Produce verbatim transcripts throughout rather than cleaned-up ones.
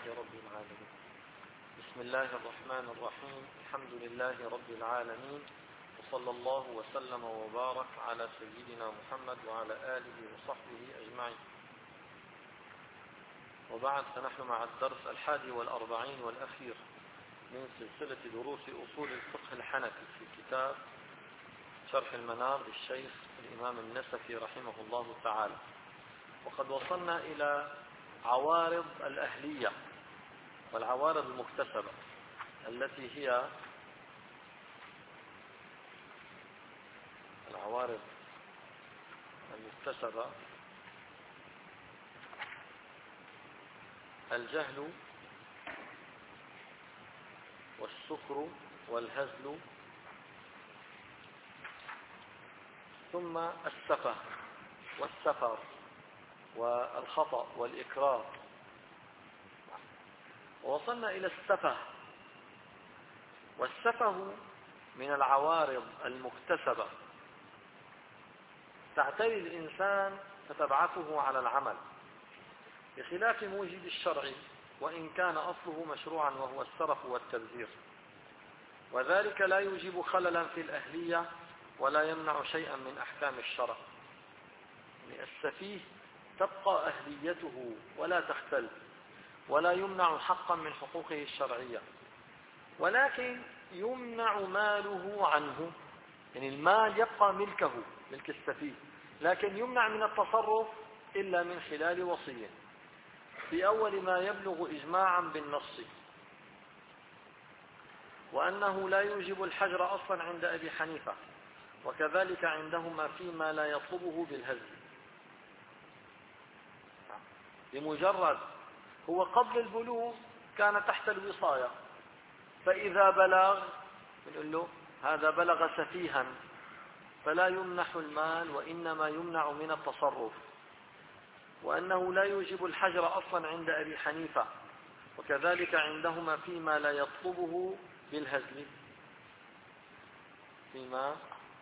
رب العالمين. بسم الله الرحمن الرحيم. الحمد لله رب العالمين، وصلى الله وسلم وبارك على سيدنا محمد وعلى آله وصحبه أجمعين. وبعد، فنحن مع الدرس الحادي والأربعين والأخير من سلسلة دروس أصول الفقه الحنفي في كتاب شرح المنار للشيخ الإمام النسفي رحمه الله تعالى. وقد وصلنا إلى عوارض الأهلية والعوارض المكتسبة التي هي العوارض المكتسبة: الجهل والسكر والهزل، ثم السفه والسفر والخطأ والإكراه. ووصلنا إلى السفه، والسفه من العوارض المكتسبة تعتري الإنسان فتبعثه على العمل بخلاف موجب الشرع، وإن كان أصله مشروعا وهو السرف والتبذير، وذلك لا يوجب خللا في الأهلية ولا يمنع شيئا من أحكام الشرع. السفيه تبقى أهليته ولا تختل، ولا يمنع حقا من حقوقه الشرعية، ولكن يمنع ماله عنه. يعني المال يبقى ملكه، ملك السفيه، لكن يمنع من التصرف إلا من خلال وصية في أول ما يبلغ إجماعا بالنص، وأنه لا يوجب الحجر أصلا عند أبي حنيفة، وكذلك عندهما فيما لا يطلبه بالهزل. بمجرد هو قبل البلوغ كان تحت الوصاية، فإذا بلغ نقول له هذا بلغ سفيها، فلا يمنح المال وإنما يمنع من التصرف، وأنه لا يوجب الحجر أصلا عند أبي حنيفة، وكذلك عندهما فيما لا يطلبه بالهزل، فيما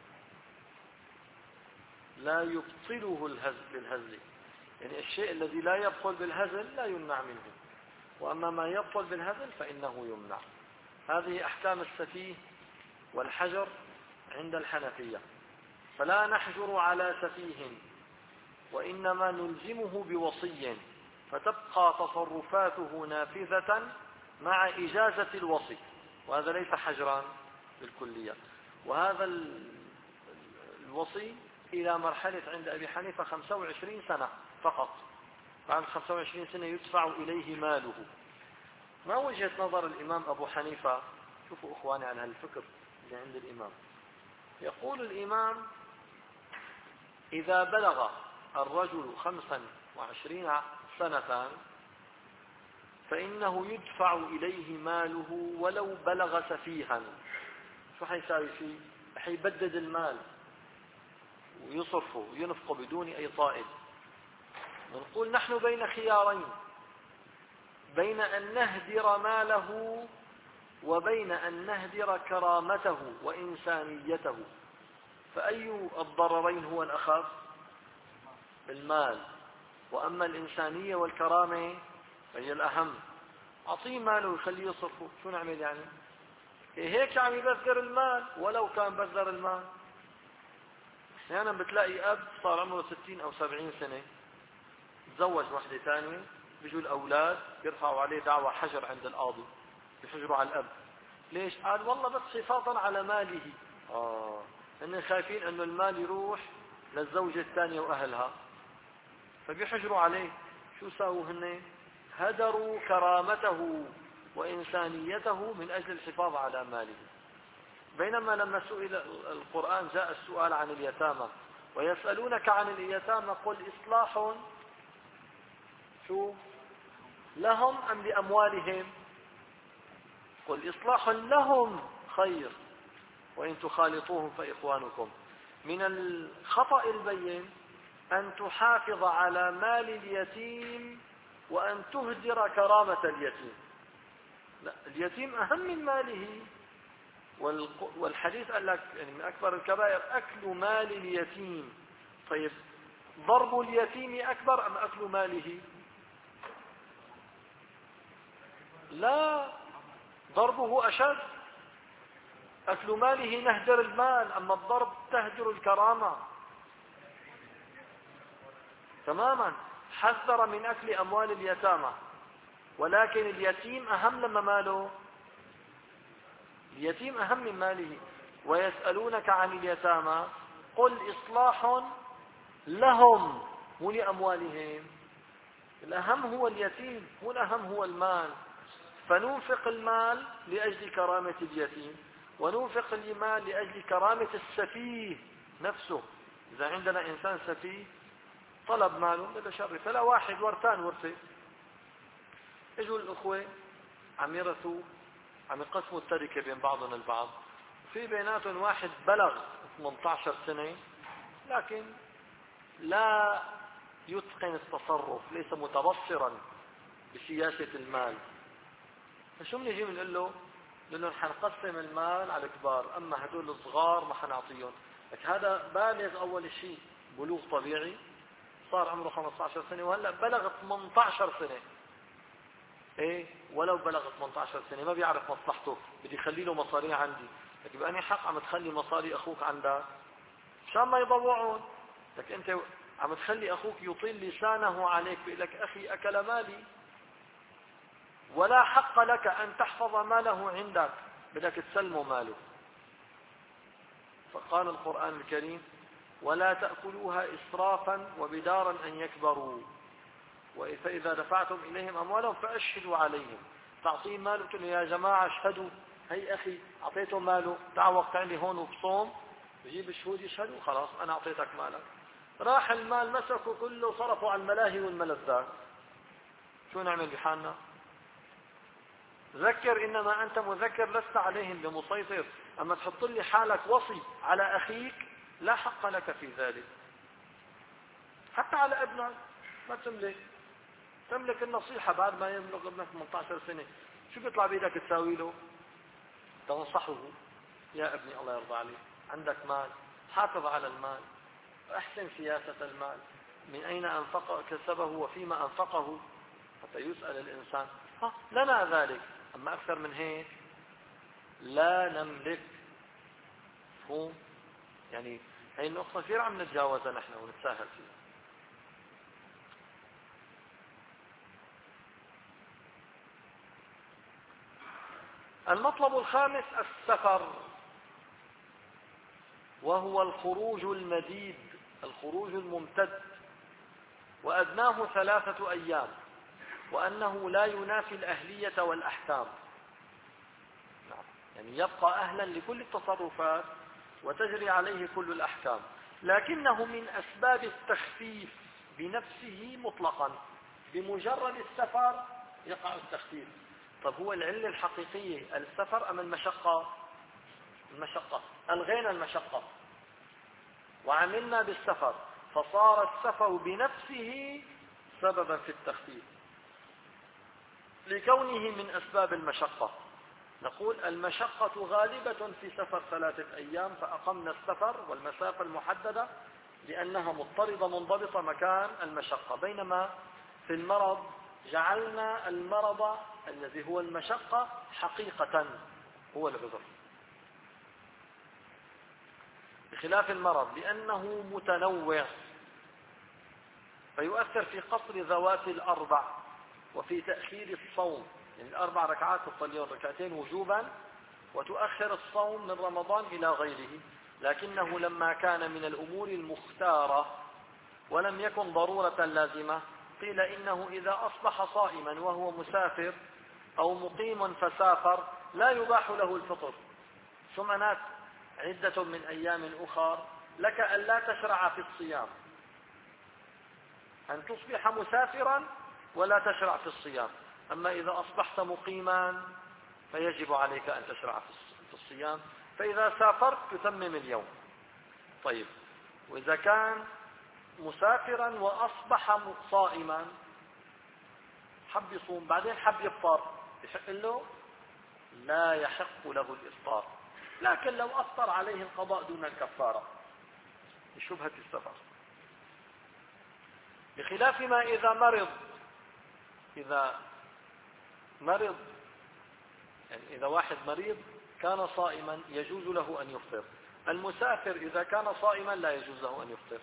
لا يبطله الهزل بالهزل. يعني الشيء الذي لا يبطل بالهزل لا يمنع منه، وأما ما يبطل بالهزل فإنه يمنع. هذه أحكام السفيه والحجر عند الحنفية. فلا نحجر على سفيه، وإنما نلزمه بوصي، فتبقى تصرفاته نافذة مع إجازة الوصي، وهذا ليس حجرا بالكلية. وهذا الوصي إلى مرحلة عند أبي حنيفة خمسة وعشرين سنة فقط. بعد خمسة وعشرين سنة يدفع إليه ماله. ما وجهة نظر الإمام أبو حنيفة؟ شوفوا إخواني عن هالفكر اللي عند الإمام. يقول الإمام: إذا بلغ الرجل خمسا وعشرين سنة فإنه يدفع إليه ماله ولو بلغ سفيها. شو حيساوي فيه؟ حيبدد المال ويصرفه وينفقه بدون أي طائل. نقول نحن بين خيارين: بين أن نهدر ماله وبين أن نهدر كرامته وإنسانيته، فأي الضررين هو الأخف؟ المال. وأما الإنسانية والكرامة فهي الأهم. أعطيه ماله ويخليه يصرفه، شو نعمل يعني؟ هيك عم يبذر المال ولو كان بذر المال. أحيانا يعني بتلاقي أب صار عمره ستين أو سبعين سنة، تزوج واحدة ثانية، بيجوا الأولاد بيرفعوا عليه دعوى حجر عند القاضي، بيحجروا على الأب. ليش؟ قال والله بس حفاظا على ماله. آه إن خايفين إنه المال يروح للزوجة الثانية وأهلها، فبيحجروا عليه. شو ساووا هن؟ هدروا كرامته وإنسانيته من أجل الحفاظ على ماله. بينما لما سئل القرآن جاء السؤال عن اليتامى: ويسألونك عن اليتامى قل إصلاح شو لهم أم لأموالهم؟ قل إصلاح لهم خير وإن تخالطوهم فإخوانكم. من الخطأ البين أن تحافظ على مال اليتيم وأن تهدر كرامة اليتيم. لا، اليتيم أهم من ماله. والحديث قال لك يعني من أكبر الكبائر أكل مال اليتيم. طيب ضرب اليتيم أكبر أم أكل ماله؟ لا، ضربه أشد. أكل ماله نهدر المال، أما الضرب تهدر الكرامة تماما. حذر من أكل أموال اليتامى، ولكن اليتيم أهم لما ماله، اليتيم أهم من ماله. ويسألونك عن اليتامى قل إصلاح لهم، مو لأموالهم. الأهم هو اليتيم، مو الأهم هو المال. فننفق المال لأجل كرامة اليتيم، وننفق المال لأجل كرامة السفيه نفسه. إذا عندنا إنسان سفيه طلب ماله بتشرف، فلا واحد ورثان ورثة، اجوا الأخوة عم يرثوا، عم يقسموا التركة بين بعضهم البعض، في بيناتهم واحد بلغ ثمانية عشر سنة لكن لا يتقن التصرف، ليس متبصرا بسياسة المال. فشو بنجي بنقول له؟ بنقول له حنقسم المال على الكبار، اما هدول الصغار ما حنعطيهم. لك هذا بالغ اول شيء، بلوغ طبيعي، صار عمره خمسة عشر سنة وهلا بلغ ثمانية عشر سنة. ايه ولو بلغ ثمانية عشر سنة ما بيعرف مصلحته، بدي يخلي له مصاري عندي. لك بأني حق عم تخلي مصاري اخوك عندك مشان ما يضوعون. لك انت عم تخلي اخوك يطيل لسانه عليك، بيقول لك اخي اكل مالي، ولا حق لك ان تحفظ ماله عندك، بدك تسلمه ماله. فقال القرآن الكريم ولا تأكلوها إسرافا وبدارا أن يكبروا، فإذا دفعتم إليهم أموالهم فأشهدوا عليهم. تعطيه ماله تقول يا جماعة اشهدوا، هي أخي أعطيته ماله، تعال وقت عندي هون وبصوم، بجيب الشهود يشهدوا، خلاص أنا أعطيتك مالك. راح المال مسكوا كله صرفوا على الملاهي والملذات، شو نعمل بحالنا؟ ذكر إنما أنت مذكر، لست عليهم بمسيطر. أما تحط لي حالك وصي على أخيك لا حق لك في ذلك. حتى على ابنك ما تملك، تملك النصيحة بعد ما يبلغ ابنك ثمانية عشر سنة، شو بيطلع بيدك تساوي له؟ تنصحه يا ابني الله يرضى عليك، عندك مال، حافظ على المال، احسن سياسة المال، من أين أنفق كسبه وفيما أنفقه، حتى يسأل الإنسان. ها لنا ذلك، أما أكثر من هيك لا نملك. مفهوم؟ يعني هي النقطة كثير عم نتجاوزها نحن ونتساهل فيها. المطلب الخامس السفر، وهو الخروج المديد، الخروج الممتد، وأدناه ثلاثة أيام، وأنه لا ينافي الأهلية والأحكام. يعني يبقى أهلا لكل التصرفات وتجري عليه كل الأحكام، لكنه من أسباب التخفيف بنفسه مطلقا. بمجرد السفر يقع التخفيف. طب هو العلة الحقيقية السفر أم المشقة؟ المشقة. ألغينا المشقة وعملنا بالسفر، فصار السفر بنفسه سببا في التخفيف لكونه من أسباب المشقة. نقول المشقة غالبة في سفر ثلاثة أيام، فأقمنا السفر والمسافة المحددة لأنها مضطردة منضبطة مكان المشقة، بينما في المرض جعلنا المرض الذي هو المشقة حقيقة هو العذر، بخلاف المرض لأنه متنوع فيؤثر في قصر ذوات الأربع وفي تأخير الصوم. يعني الأربع ركعات تصليون ركعتين وجوبا، وتؤخر الصوم من رمضان إلى غيره. لكنه لما كان من الأمور المختارة ولم يكن ضرورة لازمة، قيل إنه إذا أصبح صائما وهو مسافر أو مقيم فسافر لا يباح له الفطر. ثم نات عدة من أيام أخر لك أن لا تشرع في الصيام، أن تصبح مسافرا ولا تشرع في الصيام. أما إذا أصبحت مقيما فيجب عليك أن تشرع في الصيام، فإذا سافرت تتمم اليوم. طيب، وإذا كان مسافرا وأصبح صائما حب يصوم بعدين حب يفطر، يحق له؟ لا يحق له الإفطار، لكن لو أفطر عليه القضاء دون الكفارة لشبهة السفر، بخلاف ما إذا مرض. إذا مرض يعني إذا واحد مريض كان صائما يجوز له أن يفطر، المسافر إذا كان صائما لا يجوز له أن يفطر.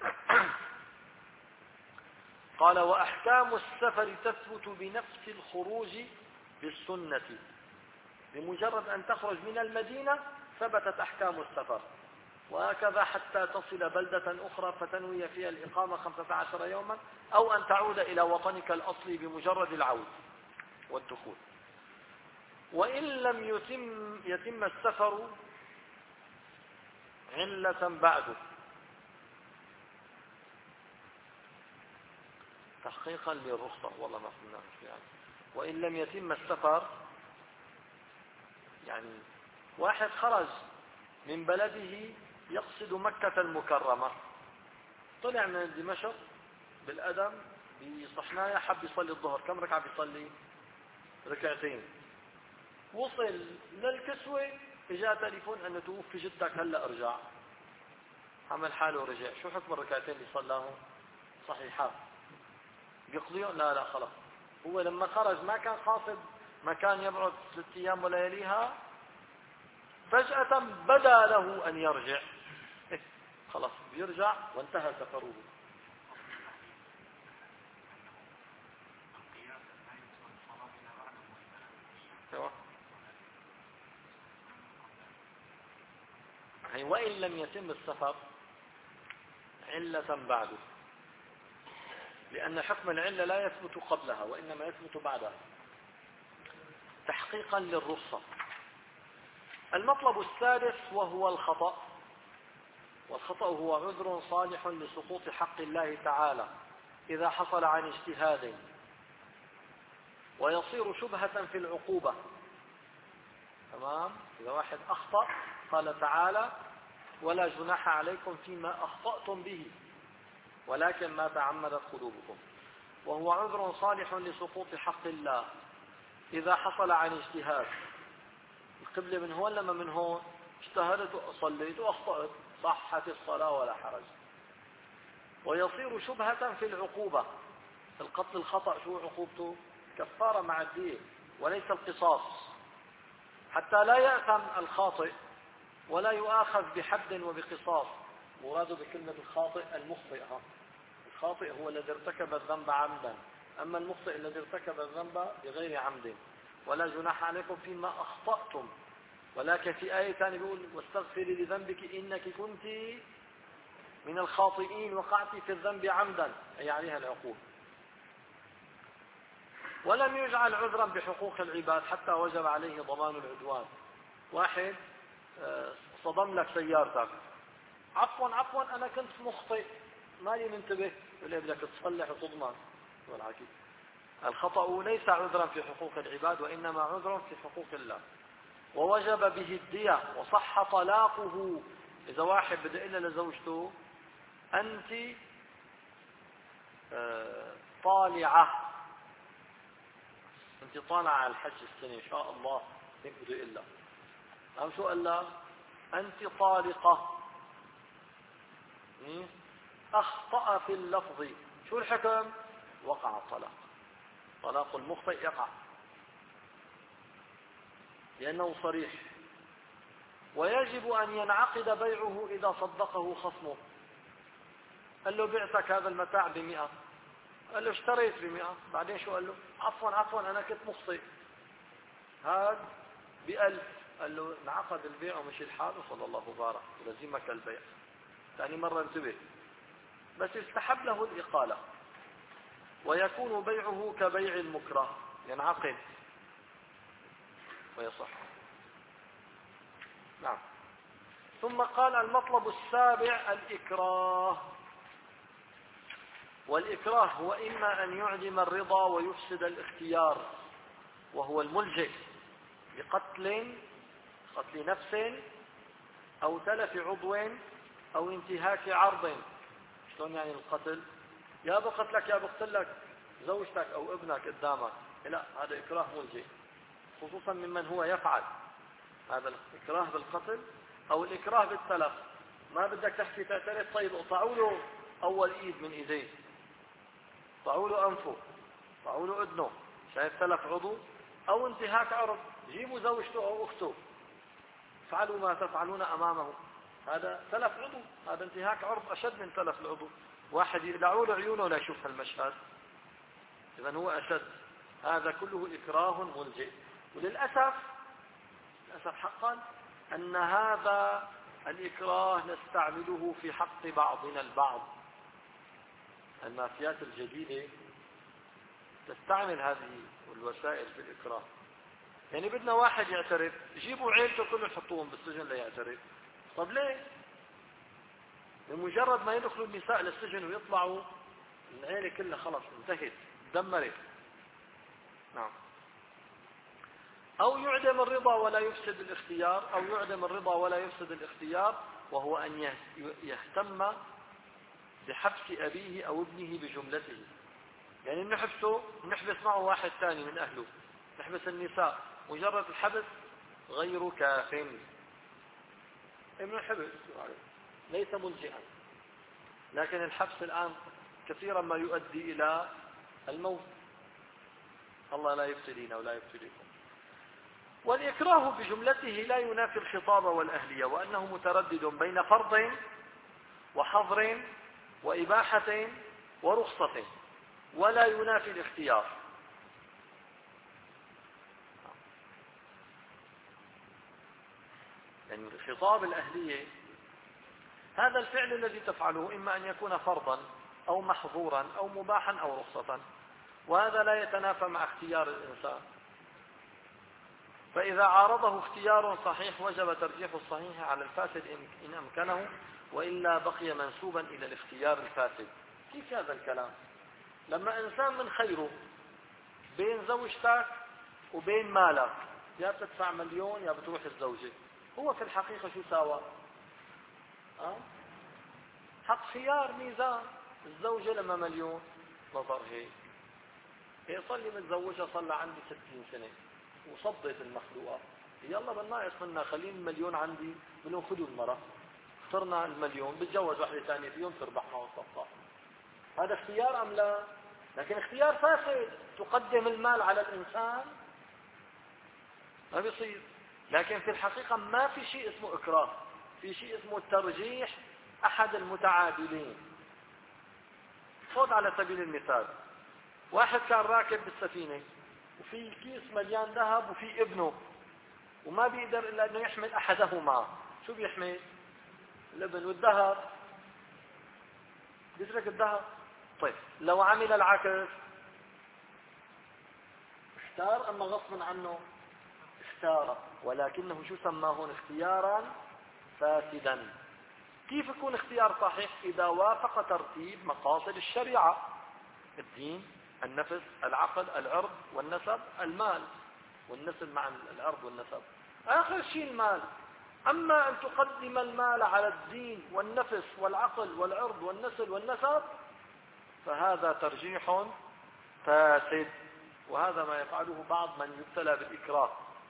قال وأحكام السفر تثبت بنفس الخروج بالسنة، بمجرد أن تخرج من المدينة ثبتت أحكام السفر، وهكذا حتى تصل بلدة أخرى فتنوي فيها الإقامة خمسة عشر يوما، أو أن تعود إلى وطنك الأصلي بمجرد العود والدخول. وإن لم يتم, يتم السفر علة بعده، تحقيقا للرخصة، والله ما فهمنا يعني. وإن لم يتم السفر يعني واحد خرج من بلده يقصد مكة المكرمة، طلع من دمشق بالأدم بصحنايا حب يصلي الظهر، كم ركعة بيصلي؟ ركعتين. وصل للكسوة اجا تليفون انه توفي جدك هلا ارجع، عمل حاله ورجع، شو حكم الركعتين اللي صلاهم؟ صحيحات بيقضيهم؟ لا لا خلص، هو لما خرج ما كان قاصد مكان يبعد ثلاث ايام ولياليها، فجأة بدا له ان يرجع، خلاص بيرجع وانتهى سفره. وإن لم يتم السفر علة بعده، لأن حكم العلة لا يثبت قبلها وإنما يثبت بعدها، تحقيقا للرخصة. المطلب السادس وهو الخطأ، والخطأ هو عذر صالح لسقوط حق الله تعالى إذا حصل عن اجتهاد، ويصير شبهة في العقوبة. تمام؟ إذا واحد أخطأ قال تعالى ولا جناح عليكم فيما أخطأتم به ولكن ما تعمدت قلوبكم، وهو عذر صالح لسقوط حق الله إذا حصل عن اجتهاد. القبلة من هون لما من هون، اجتهدت وصليت وأخطأت، صحت الصلاة ولا حرج. ويصير شبهة في العقوبة، القتل الخطأ شو عقوبته؟ كفارة مع الدية وليس القصاص، حتى لا يأثم الخاطئ ولا يؤاخذ بحد وبقصاص. مراد بكلمة الخاطئ المخطئ، الخاطئ هو الذي ارتكب الذنب عمدا، أما المخطئ الذي ارتكب الذنب بغير عمد. ولا جناح عليكم فيما أخطأتم، ولكن في آية ثانية بيقول واستغفري لذنبك إنك كنت من الخاطئين وقعت في الذنب عمدا، أي عليها العقوبة. ولم يجعل عذرا بحقوق العباد حتى وجب عليه ضمان العدوان. واحد صدم لك سيارتك، عفوا عفوا أنا كنت مخطئ مالي منتبه، يقول بدك تصلح وتضمن. والعكس، الخطأ ليس عذرا في حقوق العباد وإنما عذرا في حقوق الله، ووجب به الدية وصح طلاقه. إذا واحد بده يقول لزوجته أنت طالعة، أنت طالعة على الحج السنة إن شاء الله، هيك بده يقول لها. أم شو قال لها؟ أنت طالقة. أخطأ في اللفظ، شو الحكم؟ وقع الطلاق، طلاق المخطئ يقع لأنه صريح. ويجب أن ينعقد بيعه إذا صدقه خصمه. قال له بعتك هذا المتاع بمئة، قال له اشتريت بمئة، بعدين شو قال له؟ عفوا عفوا أنا كنت مخطئ، هذا بألف. قال له انعقد البيع ومشي الحال وصلى الله وبارك ولزمك البيع. ثاني مرة انتبه، بس يستحب له الإقالة، ويكون بيعه كبيع المكره، ينعقد ويصح. نعم. ثم قال المطلب السابع الإكراه. والإكراه هو إما أن يعدم الرضا ويفسد الاختيار، وهو الملجئ بقتل قتل نفس أو تلف عضو أو انتهاك عرض. شلون يعني القتل؟ يا بقتلك يا بقتلك زوجتك أو ابنك قدامك، لا، هذا إكراه ملجئ، خصوصا ممن هو يفعل هذا الإكراه بالقتل أو الإكراه بالتلف. ما بدك تحكي تعترف، طيب اقطعوا له أول إيد من إيديه، اقطعوا له أنفه، اقطعوا له أذنه، شايف تلف عضو، أو انتهاك عرض، جيبوا زوجته أو أخته فعلوا ما تفعلون أمامه، هذا تلف عضو، هذا انتهاك عرض أشد من تلف العضو. واحد يقلعوا له عيونه ولا يشوف هالمشهد، إذا هو أشد. هذا كله إكراه ملجئ. وللأسف للأسف حقا أن هذا الإكراه نستعمله في حق بعضنا البعض. المافيات الجديدة تستعمل هذه الوسائل في الإكراه. يعني بدنا واحد يعترف، جيبوا عيلته كلهم حطوهم بالسجن ليعترف. طب ليه؟ بمجرد ما يدخلوا النساء للسجن ويطلعوا العيلة كلها خلص انتهت، دمرت. نعم. أو يعدم الرضا ولا يفسد الاختيار، أو يعدم الرضا ولا يفسد الاختيار، وهو أن يهتم بحبس أبيه أو ابنه بجملته. يعني نحبسه، نحبس معه واحد ثاني من أهله، نحبس النساء، مجرد الحبس غير كاف. ابن الحبس ليس ملجئا، لكن الحبس الآن كثيرا ما يؤدي إلى الموت. الله لا يبتلينا ولا يبتليكم. والإكراه بجملته لا ينافي الخطاب والأهلية، وأنه متردد بين فرض وحظر وإباحة ورخصة، ولا ينافي الاختيار. يعني خطاب الأهلية هذا الفعل الذي تفعله إما أن يكون فرضا أو محظورا أو مباحا أو رخصة، وهذا لا يتنافى مع اختيار الإنسان. فإذا عارضه اختيار صحيح وجب ترجيح الصحيح على الفاسد إن أمكنه، وإلا بقي منسوبا إلى الاختيار الفاسد. كيف هذا الكلام؟ لما إنسان من خيره بين زوجتك وبين مالك، يا بتدفع مليون يا بتروح الزوجة، هو في الحقيقة شو ساوى؟ أه؟ حق خيار ميزان. الزوجة لما مليون نظر هيك، هي صار لي متزوجة صار لها عندي ستين سنة وصدت المخلوقات، يلا بالناقص منا خليني المليون عندي، بدهم خذوا المرأة، صرنا المليون بتجوز واحدة ثانية فيهم تربح معه الصفقة. هذا اختيار أم لا؟ لكن اختيار فاسد، تقدم المال على الإنسان، ما بيصير. لكن في الحقيقة ما في شيء اسمه إكراه، في شيء اسمه ترجيح أحد المتعادلين. خذ على سبيل المثال، واحد كان راكب بالسفينة وفي كيس مليان ذهب وفي ابنه، وما بيقدر إلا أنه يحمل أحدهما. شو بيحمل؟ الابن والذهب، بيترك الذهب. طيب لو عمل العكس، اختار أما غصبا عنه؟ اختار، ولكنه شو سماه هون؟ اختيارا فاسدا. كيف يكون اختيار صحيح؟ إذا وافق ترتيب مقاصد الشريعة: الدين، النفس، العقل، العرض والنسب، المال والنسل مع العرض والنسب، آخر شيء المال. أما أن تقدم المال على الدين والنفس والعقل والعرض والنسل والنسب فهذا ترجيح فاسد، وهذا ما يفعله بعض من يبتلى بالإكراه.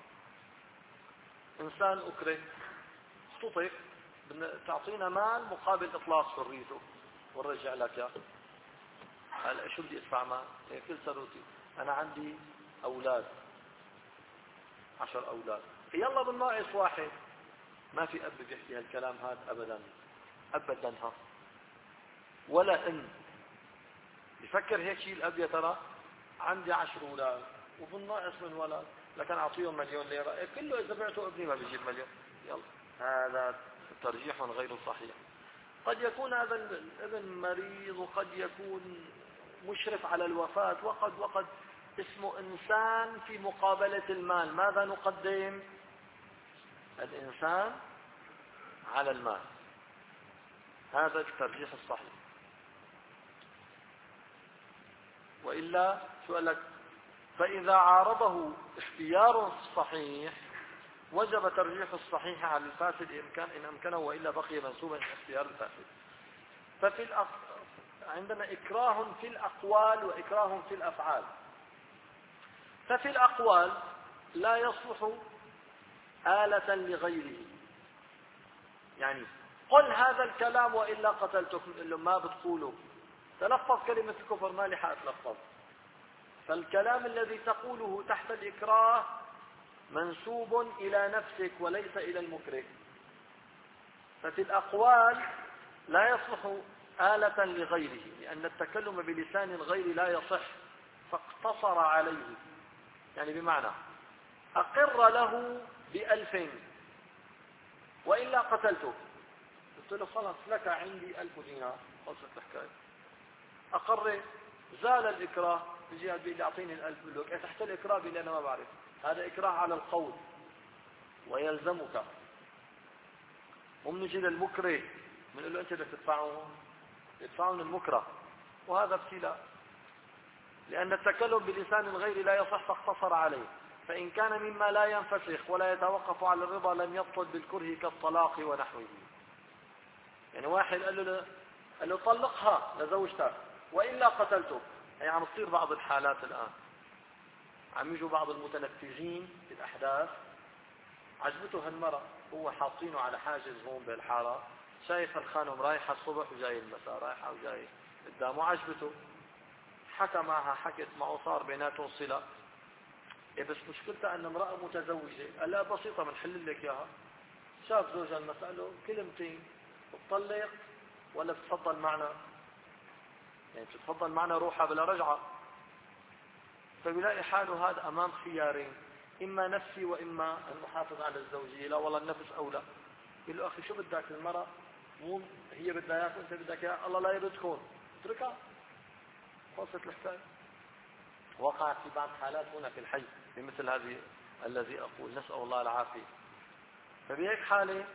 إنسان أكره، اختطف، تعطينا مال مقابل إطلاق حريته ونرجع لك يا هلا شو بدي ادفع مال؟ كل ثروتي، انا عندي اولاد عشر اولاد، يلا بالناقص واحد. ما في اب بيحكي هالكلام هذا ابدا ابدا. ها ولا ان يفكر هيك شيء الاب، يا ترى عندي عشر اولاد وبالناقص من ولد، لكن اعطيهم مليون ليره كله، اذا بعته ابني ما بيجيب مليون. يلا هذا ترجيح غير صحيح. قد يكون هذا الابن مريض، وقد يكون مشرف على الوفاة، وقد وقد اسمه إنسان في مقابلة المال. ماذا نقدم؟ الإنسان على المال. هذا الترجيح الصحيح. وإلا سؤالك، فإذا عارضه اختيار صحيح وجب ترجيح الصحيح على الفاسد إن كان إن أمكنه، وإلا بقي منسوبا إلى اختيار الفاسد. ففي الأق... عندنا إكراه في الأقوال وإكراه في الأفعال. ففي الأقوال لا يصلح آلة لغيره، يعني قل هذا الكلام وإلا قتلتك، ما بتقوله، تلفظ كلمة الكفر ما لي حق أتلفظ، فالكلام الذي تقوله تحت الإكراه منسوب إلى نفسك وليس إلى المكره. ففي الأقوال لا يصلح آلة لغيره، لأن التكلم بلسان الغير لا يصح، فاقتصر عليه. يعني بمعنى أقر له بألف وإلا قتلته، قلت له خلاص لك عندي ألف دينار، خلصت الحكاية. أقر، زال الإكراه، يجي بيقول لي أعطيني الألف، بقول له تحت الإكراه بيقول لي أنا ما بعرف، هذا إكراه على القول ويلزمك. ومنجي للمكره بنقول له أنت بدك تدفعون يدفعون المكره، وهذا ابتلاء، لأن التكلم بلسان الغير لا يصح، فاقتصر عليه. فإن كان مما لا ينفسخ ولا يتوقف على الرضا لم يبطل بالكره كالطلاق ونحوه. يعني واحد قال له قال له طلقها لزوجتك وإلا قتلته. هي عم تصير بعض الحالات الآن، عم يجوا بعض المتنفذين في الأحداث، عجبته هالمرة، هو حاطينه على حاجز هون بالحارة، شايف الخانم رايحة الصبح وجاي المساء، رايحة وجاي قدامه، عجبته، حكى معها، حكت معه، صار بيناتهم صلة. إيه بس مشكلتها أن امرأة متزوجة، قال لا بسيطة بنحل لك إياها. شاف زوجها المسألة كلمتين، بتطلق ولا بتفضل معنا؟ يعني بتتفضل معنا روحها بلا رجعة. فبيلاقي حاله هذا أمام خيارين، إما نفسي وإما أن أحافظ على الزوجية. لا والله النفس أولى. يقول له أخي شو بدك، المرأة مو هي بدها إياك وأنت بدك إياها، الله لا يردكم، اتركها، خلصت الحكاية. وقعت في بعض حالات هنا في الحي بمثل هذه الذي أقول، نسأل الله العافية. فبهيك حالة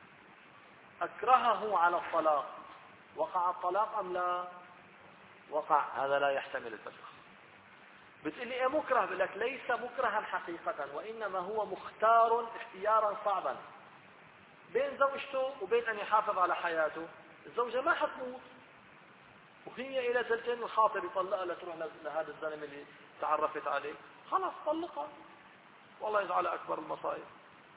أكرهه على الطلاق، وقع الطلاق أم لا؟ وقع، هذا لا يحتمل الفسخ. بتقول لي ايه مكره؟ بقول لك ليس مكرها حقيقة، وإنما هو مختار اختيارا صعبا بين زوجته وبين أن يحافظ على حياته. الزوجة ما حتموت، وهي إلى سلتين الخاطر يطلقها لتروح لهذا الزلمة اللي تعرفت عليه، خلاص طلقها، والله يجعل أكبر المصائب.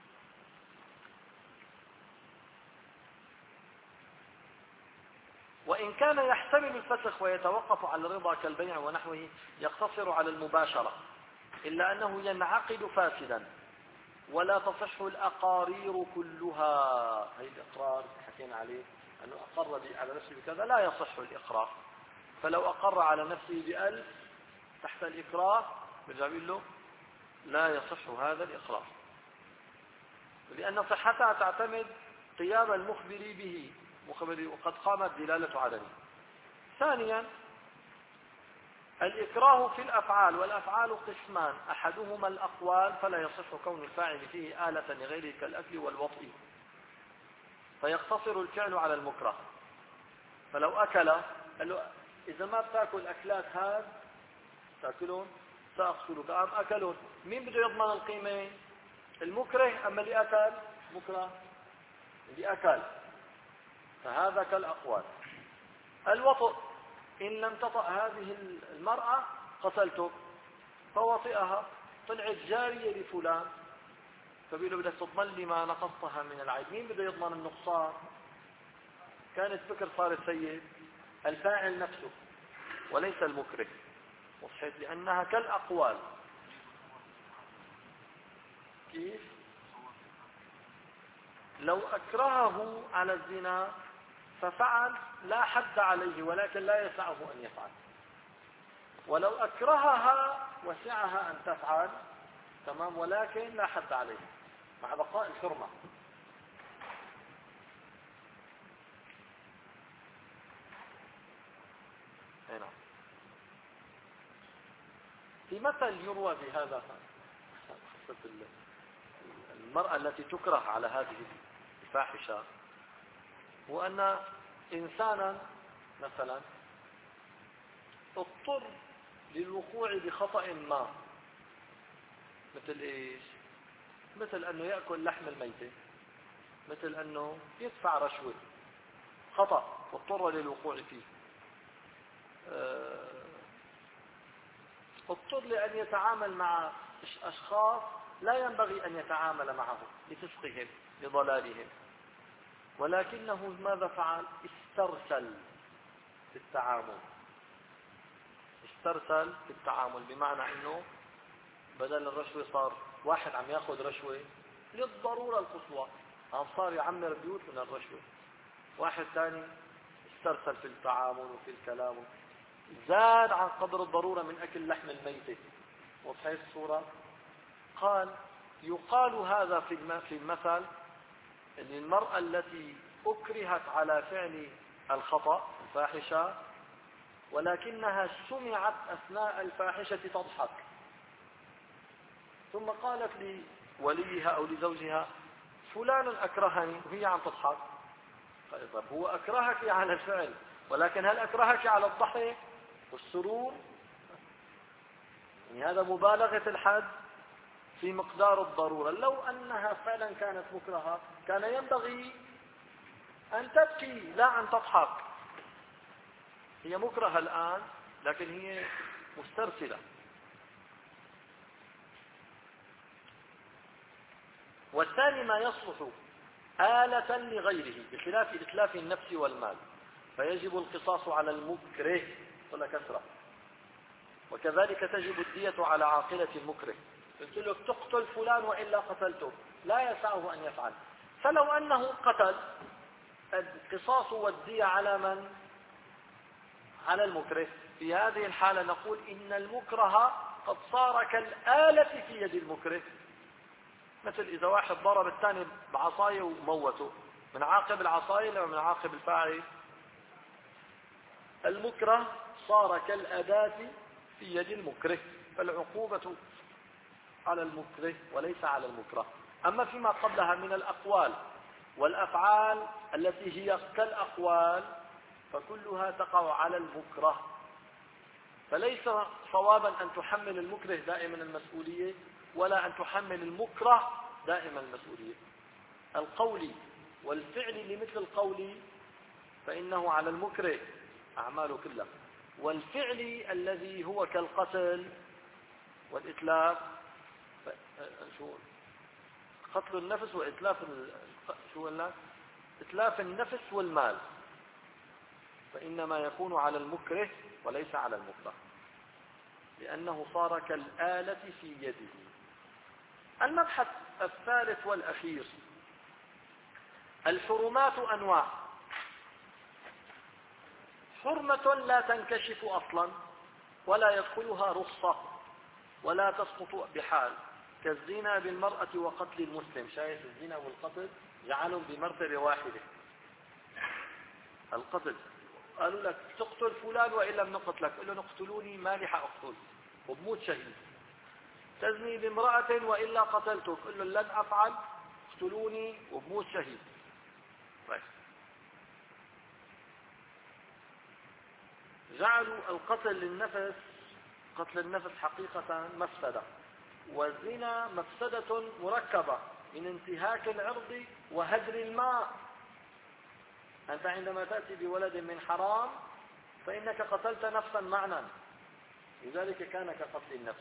وإن كان يحتمل الفسخ ويتوقف على الرضا كالبيع ونحوه يقتصر على المباشرة، إلا أنه ينعقد فاسدا ولا تصح الأقارير كلها. هي الإقرار حكينا عليه أنه أقر على نفسه بكذا، لا يصح الإقرار. فلو أقر على نفسه بألف تحت الإكراه برجع بيقول له لا يصح هذا الإقرار، لأن صحتها تعتمد قيام المخبر به، مخبر وقد قامت دلالة عدمه. ثانيا الإكراه في الأفعال، والأفعال قسمان، أحدهما الأقوال فلا يصح كون الفاعل فيه آلة لغيره كالأكل والوطء، فيقتصر الفعل على المكره. فلو أكل قال له إذا ما بتاكل أكلات هذا تأكلون سأقتلك، أم أكلون، مين بده يضمن القيمة؟ المكره أما اللي أكل؟ مكره اللي أكل، فهذا كالأقوال. الوطء، إن لم تطأ هذه المرأة قتلته، فوطئها، طلعت جارية لفلان، فبيقول له بدك تضمن لي ما نقصتها من العيب. مين بده يضمن النقصان؟ كانت فكر صارت سيد، الفاعل نفسه وليس المكره، وصحيت لأنها كالأقوال. كيف؟ لو أكرهه على الزنا ففعل لا حد عليه، ولكن لا يسعه أن يفعل. ولو أكرهها وسعها أن تفعل تمام، ولكن لا حد عليه مع بقاء الحرمة. هنا في مثل يروى بهذا المرأة التي تكره على هذه الفاحشة، هو أن إنسانا مثلا اضطر للوقوع بخطأ ما، مثل إيش؟ مثل أنه يأكل لحم الميتة، مثل أنه يدفع رشوة، خطأ اضطر للوقوع فيه. اضطر لأن يتعامل مع أشخاص لا ينبغي أن يتعامل معهم لفسقهم لضلالهم، ولكنه ماذا فعل؟ استرسل في التعامل، استرسل في التعامل، بمعنى أنه بدل الرشوة صار واحد عم ياخذ رشوة للضرورة القصوى، عم صار يعمر بيوت من الرشوة. واحد ثاني استرسل في التعامل وفي الكلام، زاد عن قدر الضرورة من أكل لحم الميتة. وصحيح الصورة. قال يقال هذا في المثل أن المرأة التي أكرهت على فعل الخطأ الفاحشة ولكنها سمعت أثناء الفاحشة تضحك، ثم قالت لوليها أو لزوجها فلان أكرهني، وهي عم تضحك. قال طب هو أكرهك على الفعل، ولكن هل أكرهك على الضحك والسرور؟ يعني هذا مبالغة الحد في مقدار الضرورة. لو أنها فعلا كانت مكرهة كان ينبغي أن تبكي لا أن تضحك. هي مكرهة الآن لكن هي مسترسلة. والثاني ما يصلح آلة لغيره بخلاف إتلاف النفس والمال، فيجب القصاص على المكره ولا كسرة، وكذلك تجب الدية على عاقلة المكره. قلت له تقتل فلان وإلا قتلته، لا يسعه أن يفعل. فلو أنه قتل، القصاص والدية على من؟ على المكره. في هذه الحالة نقول إن المكره قد صار كالآلة في يد المكره. مثل إذا واحد ضرب الثاني بعصاية وموته، من عاقب العصاية ولا من عاقب الفاعل؟ المكره صار كالأداة في يد المكره، فالعقوبة على المكره وليس على المكره. أما فيما قبلها من الأقوال والأفعال التي هي كالأقوال فكلها تقع على المكره، فليس صوابا أن تحمل المكره دائما المسؤولية ولا أن تحمل المكره دائما المسؤولية. القول والفعل لمثل القول فإنه على المكره أعماله كلها، والفعل الذي هو كالقتل والإتلاف، شو قتل النفس وإتلاف شو قلنا؟ إتلاف النفس والمال، فإنما يكون على المكره وليس على المكره، لأنه صار كالآلة في يده. المبحث الثالث والأخير: الحرمات أنواع. حرمة لا تنكشف أصلا ولا يدخلها رخصة ولا تسقط بحال، كالزنا بالمرأة وقتل المسلم. شايف الزنا والقتل جعلهم بمرتبة واحدة. القتل قالوا لك تقتل فلان وإلا بنقتلك، قل له نقتلوني ما لي حأقتل وبموت شهيد. تزني بامرأة وإلا قتلتك، قل له لن أفعل اقتلوني وبموت شهيد. طيب. جعلوا القتل للنفس، قتل النفس حقيقة مفسدة، والزنا مفسدة مركبة من انتهاك العرض وهدر الماء. أنت عندما تأتي بولد من حرام فإنك قتلت نفسا معنى، لذلك كان كقتل النفس.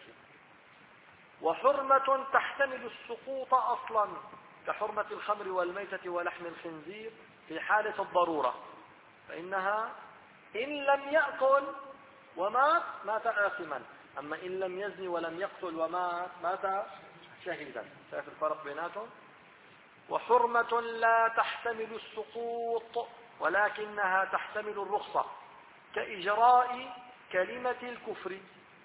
وحرمة تحتمل السقوط أصلا، كحرمة الخمر والميتة ولحم الخنزير في حالة الضرورة، فإنها إن لم يأكل ومات مات آثما، أما إن لم يزني ولم يقتل ومات مات شهيدا. شايف الفرق بيناتهم؟ وحرمة لا تحتمل السقوط ولكنها تحتمل الرخصة، كإجراء كلمة الكفر.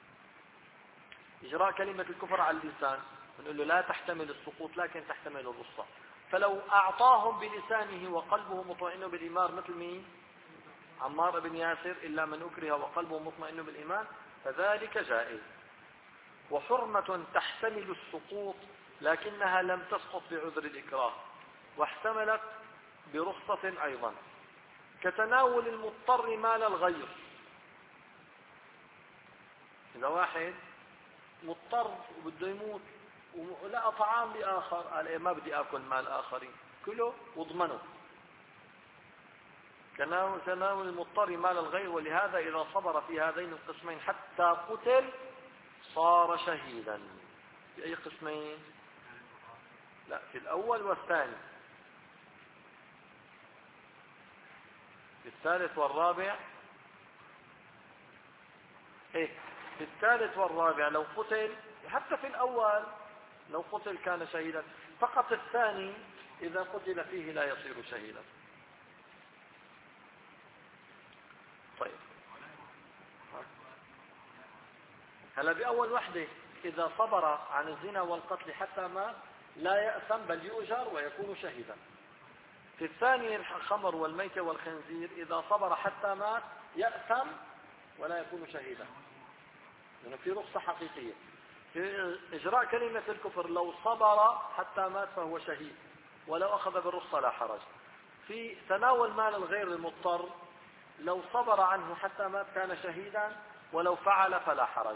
إجراء كلمة الكفر على اللسان نقول له لا تحتمل السقوط لكن تحتمل الرخصة. فلو أعطاهم بلسانه وقلبه مطمئن بالإيمان، مثل مين؟ عمار بن ياسر: إلا من أكره وقلبه مطمئن بالإيمان فذلك جائز. وحرمة تحتمل السقوط لكنها لم تسقط بعذر الإكراه، واحتملت برخصة أيضا، كتناول المضطر مال الغير. إذا واحد مضطر وبده يموت ولقى طعام لآخر، قال إيه ما بدي آكل مال آخرين، كله واضمنه. تناول المضطر مال الغير، ولهذا إذا صبر في هذين القسمين حتى قتل صار شهيدا. في أي قسمين؟ لا، في الأول والثاني. في الثالث والرابع إيه في الثالث والرابع لو قتل، حتى في الأول لو قتل كان شهيدا، فقط الثاني إذا قتل فيه لا يصير شهيدا. طيب هلا بأول وحدة إذا صبر عن الزنا والقتل حتى ما لا يأثم بل يؤجر ويكون شهيدا. في الثاني الخمر والميتة والخنزير إذا صبر حتى مات يأثم ولا يكون شهيدا، لأنه في رخصة حقيقية. في إجراء كلمة الكفر لو صبر حتى مات فهو شهيد ولو أخذ بالرخصة لا حرج. في تناول مال الغير المضطر لو صبر عنه حتى مات كان شهيدا ولو فعل فلا حرج.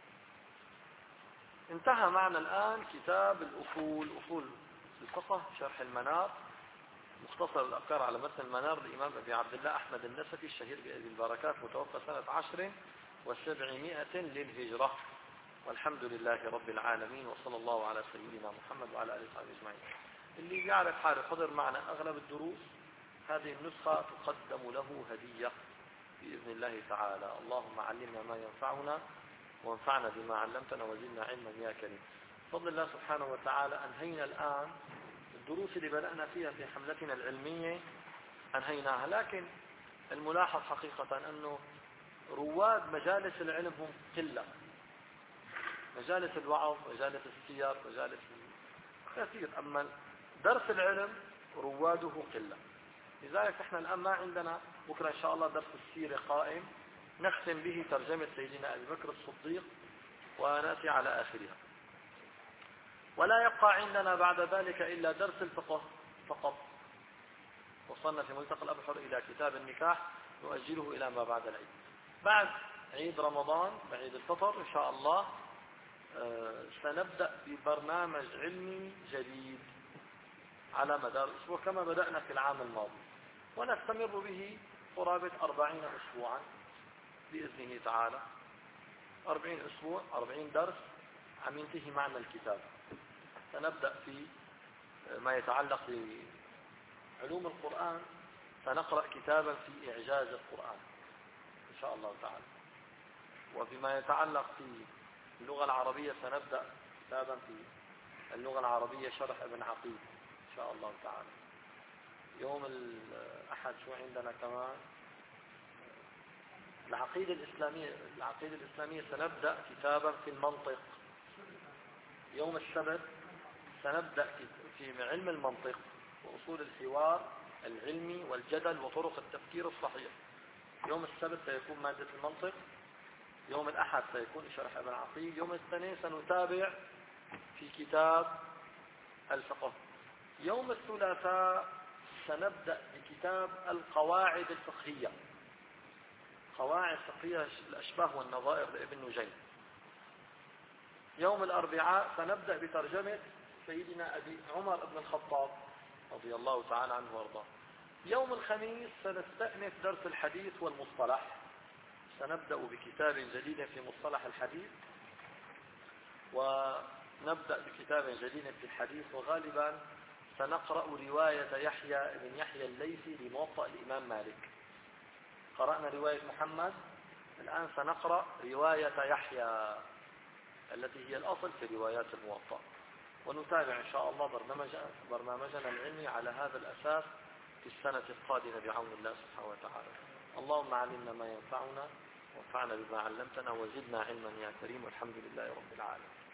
انتهى معنا الآن كتاب الأصول، أصول الفقه شرح المنار، مختصر الأفكار على متن المنار للإمام أبي عبد الله أحمد النسفي الشهير بأبي البركات، متوفى سنة عشر وسبعمائة للهجرة. والحمد لله رب العالمين، وصلى الله على سيدنا محمد وعلى آله وصحبه أجمعين. اللي بيعرف حاله حضر معنا أغلب الدروس، هذه النسخة تقدم له هدية بإذن الله تعالى. اللهم علمنا ما ينفعنا وانفعنا بما علمتنا وزدنا علما يا كريم. بفضل الله سبحانه وتعالى أنهينا الآن الدروس اللي بدأنا فيها في حملتنا العلمية، أنهيناها. لكن الملاحظ حقيقة أنه رواد مجالس العلم هم قلة، مجالس الوعظ، مجالس السير، مجالس كثير، أما درس العلم رواده قلة. لذلك احنا الآن ما عندنا، بكرة إن شاء الله درس السيرة قائم نختم به ترجمة سيدنا أبي بكر الصديق ونأتي على آخرها. ولا يبقى عندنا بعد ذلك إلا درس الفقه فقط. وصلنا في ملتقى الأبحر إلى كتاب النكاح نؤجله إلى ما بعد العيد. بعد عيد رمضان، بعيد الفطر إن شاء الله، آه سنبدأ ببرنامج علمي جديد على مدار الأسبوع كما بدأنا في العام الماضي، ونستمر به قرابة أربعين أسبوعا بإذنه تعالى. أربعين أسبوع، أربعين درس، عم ينتهي معنا الكتاب. سنبدأ في ما يتعلق بعلوم القرآن، سنقرأ كتابا في إعجاز القرآن إن شاء الله تعالى. وفيما يتعلق في اللغة العربية سنبدأ كتابا في اللغة العربية شرح ابن عقيل إن شاء الله تعالى. يوم الأحد شو عندنا كمان؟ العقيدة الإسلامية، العقيدة الإسلامية سنبدأ كتابا في المنطق. يوم السبت سنبدأ في علم المنطق وأصول الحوار العلمي والجدل وطرق التفكير الصحيح. يوم السبت سيكون مادة المنطق، يوم الأحد سيكون شرح ابن عقيل، يوم الاثنين سنتابع في كتاب الفقه. يوم الثلاثاء سنبدأ بكتاب القواعد الفقهية، قواعد فقهية الأشباه والنظائر لابن نجيم. يوم الأربعاء سنبدأ بترجمة سيدنا أبي عمر بن الخطاب رضي الله تعالى عنه وارضاه. يوم الخميس سنستأنف درس الحديث والمصطلح، سنبدأ بكتاب جديد في مصطلح الحديث، ونبدأ بكتاب جديد في الحديث، وغالبا سنقرأ رواية يحيى بن يحيى الليثي لموطأ الإمام مالك. قرأنا رواية محمد، الآن سنقرأ رواية يحيى التي هي الأصل في روايات الموطأ، ونتابع إن شاء الله برنامج برنامجنا العلمي على هذا الأساس في السنة القادمة بعون الله سبحانه وتعالى. اللهم علمنا ما ينفعنا وانفعنا بما علمتنا وزدنا علما يا كريم، والحمد لله رب العالمين.